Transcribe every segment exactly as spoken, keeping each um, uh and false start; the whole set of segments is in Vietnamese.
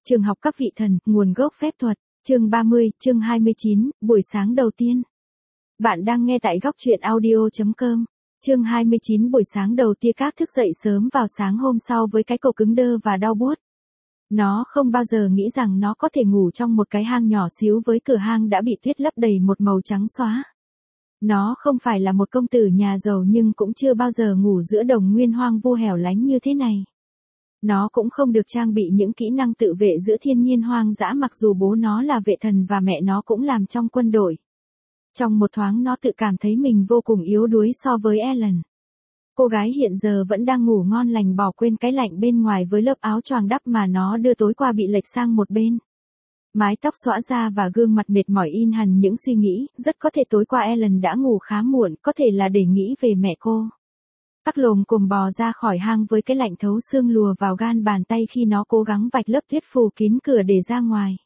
Trường học các vị thần, nguồn gốc phép thuật, chương ba mươi, chương hai mươi chín, buổi sáng đầu tiên. Bạn đang nghe tại góc truyện audio chấm com. Chương hai mươi chín, buổi sáng đầu tia các thức dậy sớm vào sáng hôm sau với cái cổ cứng đơ và đau buốt. Nó không bao giờ nghĩ rằng nó có thể ngủ trong một cái hang nhỏ xíu với cửa hang đã bị tuyết lấp đầy một màu trắng xóa. Nó không phải là một công tử nhà giàu nhưng cũng chưa bao giờ ngủ giữa đồng nguyên hoang vu hẻo lánh như thế này. Nó cũng không được trang bị những kỹ năng tự vệ giữa thiên nhiên hoang dã mặc dù bố nó là vệ thần và mẹ nó cũng làm trong quân đội. Trong một thoáng nó tự cảm thấy mình vô cùng yếu đuối so với Ellen. Cô gái hiện giờ vẫn đang ngủ ngon lành bỏ quên cái lạnh bên ngoài với lớp áo choàng đắp mà nó đưa tối qua bị lệch sang một bên. Mái tóc xõa ra và gương mặt mệt mỏi in hằn những suy nghĩ, rất có thể tối qua Ellen đã ngủ khá muộn, có thể là để nghĩ về mẹ cô. Các lồm cồm bò ra khỏi hang với cái lạnh thấu xương lùa vào gan bàn tay khi nó cố gắng vạch lớp tuyết phủ kín cửa để ra ngoài.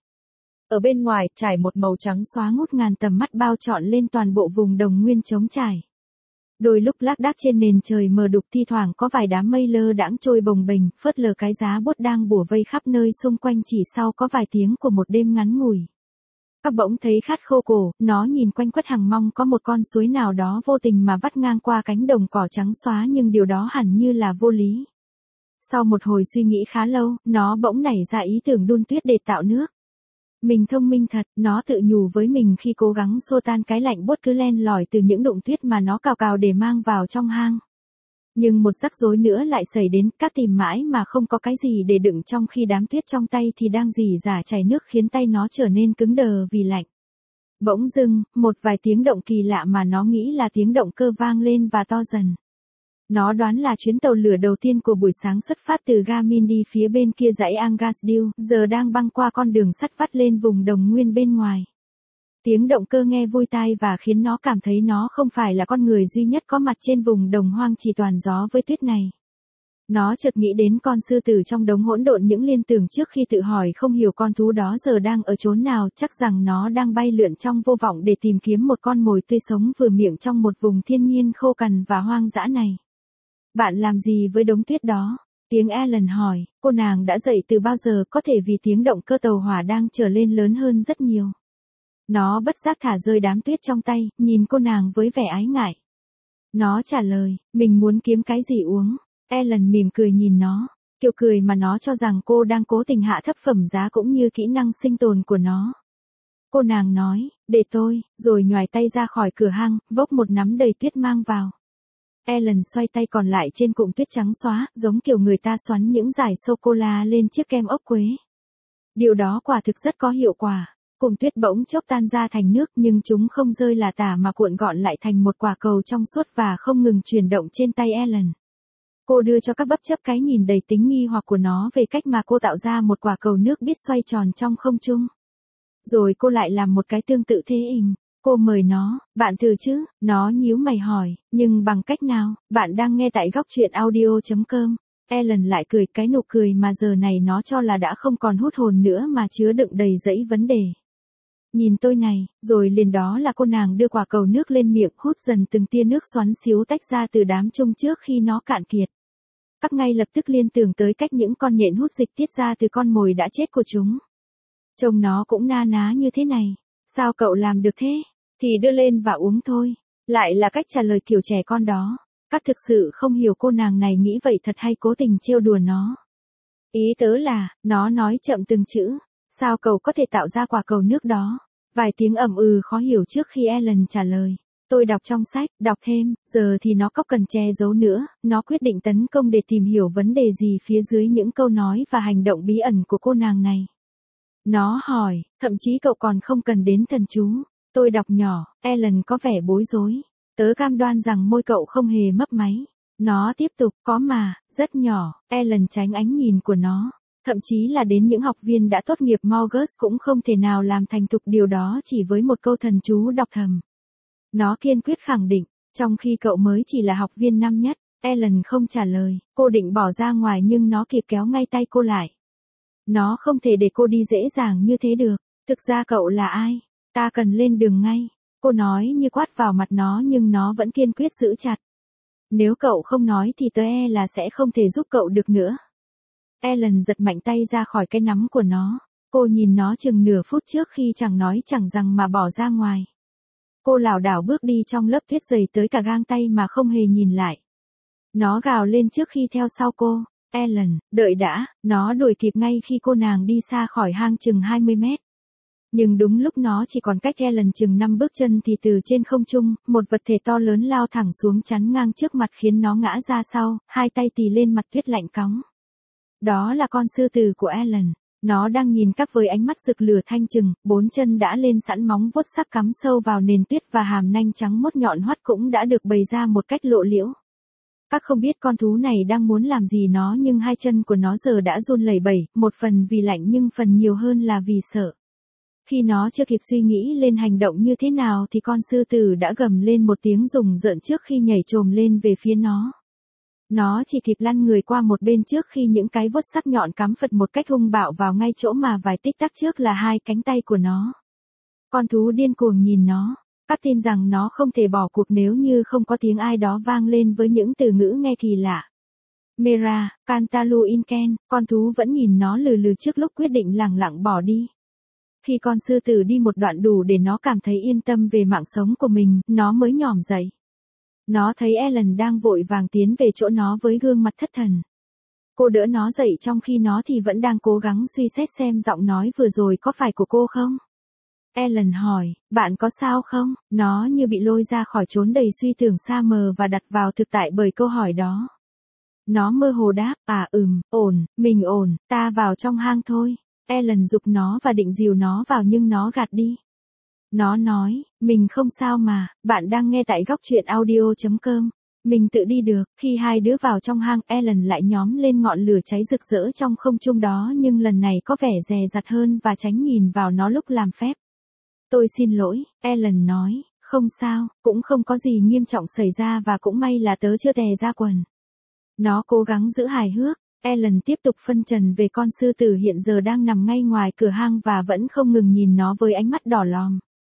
Ở bên ngoài, trải một màu trắng xóa ngút ngàn tầm mắt bao trọn lên toàn bộ vùng đồng nguyên trống trải. Đôi lúc lác đác trên nền trời mờ đục thi thoảng có vài đám mây lơ đãng trôi bồng bềnh, phớt lờ cái giá buốt đang bủa vây khắp nơi xung quanh chỉ sau có vài tiếng của một đêm ngắn ngủi. Các bỗng thấy khát khô cổ, nó nhìn quanh quất hằng mong có một con suối nào đó vô tình mà vắt ngang qua cánh đồng cỏ trắng xóa nhưng điều đó hẳn như là vô lý. Sau một hồi suy nghĩ khá lâu, nó bỗng nảy ra ý tưởng đun tuyết để tạo nước. Mình thông minh thật, nó tự nhủ với mình khi cố gắng xô tan cái lạnh buốt cứ len lỏi từ những đụng tuyết mà nó cào cào để mang vào trong hang. Nhưng một rắc rối nữa lại xảy đến, các tìm mãi mà không có cái gì để đựng trong khi đám tuyết trong tay thì đang rỉ rả chảy nước khiến tay nó trở nên cứng đờ vì lạnh. Bỗng dưng, một vài tiếng động kỳ lạ mà nó nghĩ là tiếng động cơ vang lên và to dần. Nó đoán là chuyến tàu lửa đầu tiên của buổi sáng xuất phát từ ga Mindy phía bên kia dãy Angasdale, giờ đang băng qua con đường sắt vắt lên vùng đồng nguyên bên ngoài. Tiếng động cơ nghe vui tai và khiến nó cảm thấy nó không phải là con người duy nhất có mặt trên vùng đồng hoang chỉ toàn gió với tuyết này. Nó chợt nghĩ đến con sư tử trong đống hỗn độn những liên tưởng trước khi tự hỏi không hiểu con thú đó giờ đang ở chốn nào, chắc rằng nó đang bay lượn trong vô vọng để tìm kiếm một con mồi tươi sống vừa miệng trong một vùng thiên nhiên khô cằn và hoang dã này. Bạn làm gì với đống tuyết đó? Tiếng Ellen hỏi, cô nàng đã dậy từ bao giờ có thể vì tiếng động cơ tàu hỏa đang trở lên lớn hơn rất nhiều. Nó bất giác thả rơi đám tuyết trong tay, nhìn cô nàng với vẻ ái ngại. Nó trả lời, mình muốn kiếm cái gì uống. Ellen mỉm cười nhìn nó, kiểu cười mà nó cho rằng cô đang cố tình hạ thấp phẩm giá cũng như kỹ năng sinh tồn của nó. Cô nàng nói, để tôi, rồi nhoài tay ra khỏi cửa hang, vốc một nắm đầy tuyết mang vào. Ellen xoay tay còn lại trên cụm tuyết trắng xóa, giống kiểu người ta xoắn những dải sô-cô-la lên chiếc kem ốc quế. Điều đó quả thực rất có hiệu quả. Cụm tuyết bỗng chốc tan ra thành nước nhưng chúng không rơi là tả mà cuộn gọn lại thành một quả cầu trong suốt và không ngừng chuyển động trên tay Ellen. Cô đưa cho các bắp chấp cái nhìn đầy tính nghi hoặc của nó về cách mà cô tạo ra một quả cầu nước biết xoay tròn trong không trung. Rồi cô lại làm một cái tương tự thế hình. Cô mời nó, bạn thử chứ, nó nhíu mày hỏi, nhưng bằng cách nào? Bạn đang nghe tại góc truyện audio chấm com. Ellen lại cười, cái nụ cười mà giờ này nó cho là đã không còn hút hồn nữa mà chứa đựng đầy dẫy vấn đề. Nhìn tôi này, rồi liền đó là cô nàng đưa quả cầu nước lên miệng hút dần từng tia nước xoắn xíu tách ra từ đám chung trước khi nó cạn kiệt. Các ngay lập tức liên tưởng tới cách những con nhện hút dịch tiết ra từ con mồi đã chết của chúng. Trông nó cũng na ná như thế này. Sao cậu làm được thế? Thì đưa lên và uống thôi. Lại là cách trả lời kiểu trẻ con đó. Các thực sự không hiểu cô nàng này nghĩ vậy thật hay cố tình trêu đùa nó. Ý tớ là, nó nói chậm từng chữ. Sao cậu có thể tạo ra quả cầu nước đó? Vài tiếng ậm ừ khó hiểu trước khi Ellen trả lời. Tôi đọc trong sách, đọc thêm, giờ thì nó có cần che giấu nữa, nó quyết định tấn công để tìm hiểu vấn đề gì phía dưới những câu nói và hành động bí ẩn của cô nàng này. Nó hỏi, thậm chí cậu còn không cần đến thần chú. Tôi đọc nhỏ, Ellen có vẻ bối rối. Tớ cam đoan rằng môi cậu không hề mấp máy. Nó tiếp tục, có mà, rất nhỏ. Ellen tránh ánh nhìn của nó. Thậm chí là đến những học viên đã tốt nghiệp Morgus cũng không thể nào làm thành thục điều đó chỉ với một câu thần chú đọc thầm. Nó kiên quyết khẳng định, trong khi cậu mới chỉ là học viên năm nhất. Ellen không trả lời, cô định bỏ ra ngoài nhưng nó kịp kéo ngay tay cô lại. Nó không thể để cô đi dễ dàng như thế được. Thực ra cậu là ai? Ta cần lên đường ngay. Cô nói như quát vào mặt nó nhưng nó vẫn kiên quyết giữ chặt. Nếu cậu không nói thì tớ e là sẽ không thể giúp cậu được nữa. Ellen giật mạnh tay ra khỏi cái nắm của nó. Cô nhìn nó chừng nửa phút trước khi chẳng nói chẳng rằng mà bỏ ra ngoài. Cô lảo đảo bước đi trong lớp tuyết dày tới cả gang tay mà không hề nhìn lại. Nó gào lên trước khi theo sau cô. Ellen, đợi đã, nó đuổi kịp ngay khi cô nàng đi xa khỏi hang chừng hai mươi mét. Nhưng đúng lúc nó chỉ còn cách Ellen chừng năm bước chân thì từ trên không trung, một vật thể to lớn lao thẳng xuống chắn ngang trước mặt khiến nó ngã ra sau, hai tay tì lên mặt tuyết lạnh cóng. Đó là con sư tử của Ellen. Nó đang nhìn các với ánh mắt rực lửa thanh trừng, bốn chân đã lên sẵn móng vuốt sắc cắm sâu vào nền tuyết và hàm nanh trắng mốt nhọn hoắt cũng đã được bày ra một cách lộ liễu. Các không biết con thú này đang muốn làm gì nó nhưng hai chân của nó giờ đã run lẩy bẩy, một phần vì lạnh nhưng phần nhiều hơn là vì sợ. Khi nó chưa kịp suy nghĩ lên hành động như thế nào thì con sư tử đã gầm lên một tiếng rùng rợn trước khi nhảy chồm lên về phía nó. Nó chỉ kịp lăn người qua một bên trước khi những cái vuốt sắc nhọn cắm phật một cách hung bạo vào ngay chỗ mà vài tích tắc trước là hai cánh tay của nó. Con thú điên cuồng nhìn nó. Các tin rằng nó không thể bỏ cuộc nếu như không có tiếng ai đó vang lên với những từ ngữ nghe kỳ lạ. Mera, Cantalu Inken, con thú vẫn nhìn nó lừ lừ trước lúc quyết định lẳng lặng bỏ đi. Khi con sư tử đi một đoạn đủ để nó cảm thấy yên tâm về mạng sống của mình, nó mới nhòm dậy. Nó thấy Ellen đang vội vàng tiến về chỗ nó với gương mặt thất thần. Cô đỡ nó dậy trong khi nó thì vẫn đang cố gắng suy xét xem giọng nói vừa rồi có phải của cô không. Ellen hỏi, bạn có sao không? Nó như bị lôi ra khỏi chốn đầy suy tưởng xa mờ và đặt vào thực tại bởi câu hỏi đó. Nó mơ hồ đáp, à ừm, ổn, mình ổn, ta vào trong hang thôi. Ellen giục nó và định dìu nó vào nhưng nó gạt đi. Nó nói, mình không sao mà, bạn đang nghe tại góc truyện audio chấm com. Mình tự đi được. Khi hai đứa vào trong hang, Ellen lại nhóm lên ngọn lửa cháy rực rỡ trong không trung đó nhưng lần này có vẻ dè dặt hơn và tránh nhìn vào nó lúc làm phép. Tôi xin lỗi, Ellen nói, không sao, cũng không có gì nghiêm trọng xảy ra và cũng may là tớ chưa tè ra quần. Nó cố gắng giữ hài hước. Ellen tiếp tục phân trần về con sư tử hiện giờ đang nằm ngay ngoài cửa hang và vẫn không ngừng nhìn nó với ánh mắt đỏ lòm.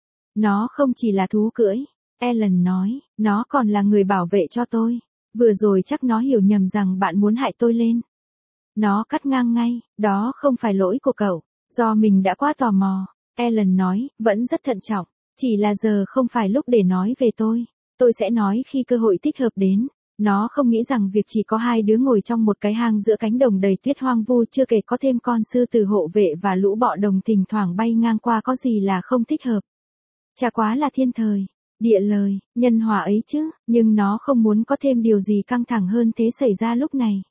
Nó không chỉ là thú cưỡi, Ellen nói, nó còn là người bảo vệ cho tôi. Vừa rồi chắc nó hiểu nhầm rằng bạn muốn hại tôi lên. Nó cắt ngang ngay, đó không phải lỗi của cậu, do mình đã quá tò mò. Ellen nói, vẫn rất thận trọng, chỉ là giờ không phải lúc để nói về tôi. Tôi sẽ nói khi cơ hội thích hợp đến. Nó không nghĩ rằng việc chỉ có hai đứa ngồi trong một cái hang giữa cánh đồng đầy tuyết hoang vu chưa kể có thêm con sư tử hộ vệ và lũ bọ đồng thỉnh thoảng bay ngang qua có gì là không thích hợp. Chả quá là thiên thời, địa lời, nhân hòa ấy chứ, nhưng nó không muốn có thêm điều gì căng thẳng hơn thế xảy ra lúc này.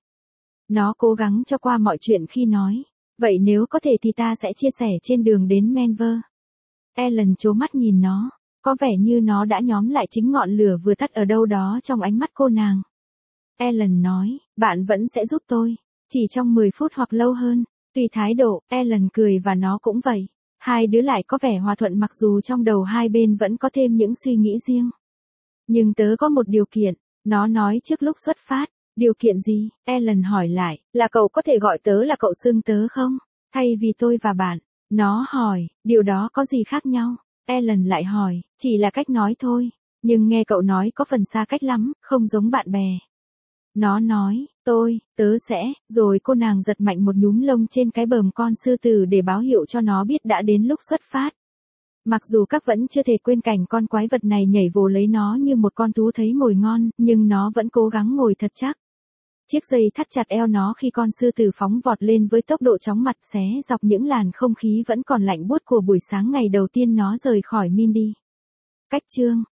Nó cố gắng cho qua mọi chuyện khi nói, vậy nếu có thể thì ta sẽ chia sẻ trên đường đến Manver. Ellen trố mắt nhìn nó. Có vẻ như nó đã nhóm lại chính ngọn lửa vừa tắt ở đâu đó trong ánh mắt cô nàng. Ellen nói, bạn vẫn sẽ giúp tôi. Chỉ trong mười phút hoặc lâu hơn. Tùy thái độ, Ellen cười và nó cũng vậy. Hai đứa lại có vẻ hòa thuận mặc dù trong đầu hai bên vẫn có thêm những suy nghĩ riêng. Nhưng tớ có một điều kiện. Nó nói trước lúc xuất phát. Điều kiện gì? Ellen hỏi lại, là cậu có thể gọi tớ là cậu xưng tớ không? Thay vì tôi và bạn. Nó hỏi, điều đó có gì khác nhau? Ellen lại hỏi, chỉ là cách nói thôi, nhưng nghe cậu nói có phần xa cách lắm, không giống bạn bè. Nó nói, tôi, tớ sẽ, rồi cô nàng giật mạnh một nhúm lông trên cái bờm con sư tử để báo hiệu cho nó biết đã đến lúc xuất phát. Mặc dù các vẫn chưa thể quên cảnh con quái vật này nhảy vồ lấy nó như một con thú thấy mồi ngon, nhưng nó vẫn cố gắng ngồi thật chắc. Chiếc dây thắt chặt eo nó khi con sư tử phóng vọt lên với tốc độ chóng mặt xé dọc những làn không khí vẫn còn lạnh buốt của buổi sáng ngày đầu tiên nó rời khỏi Mindy. Cách chương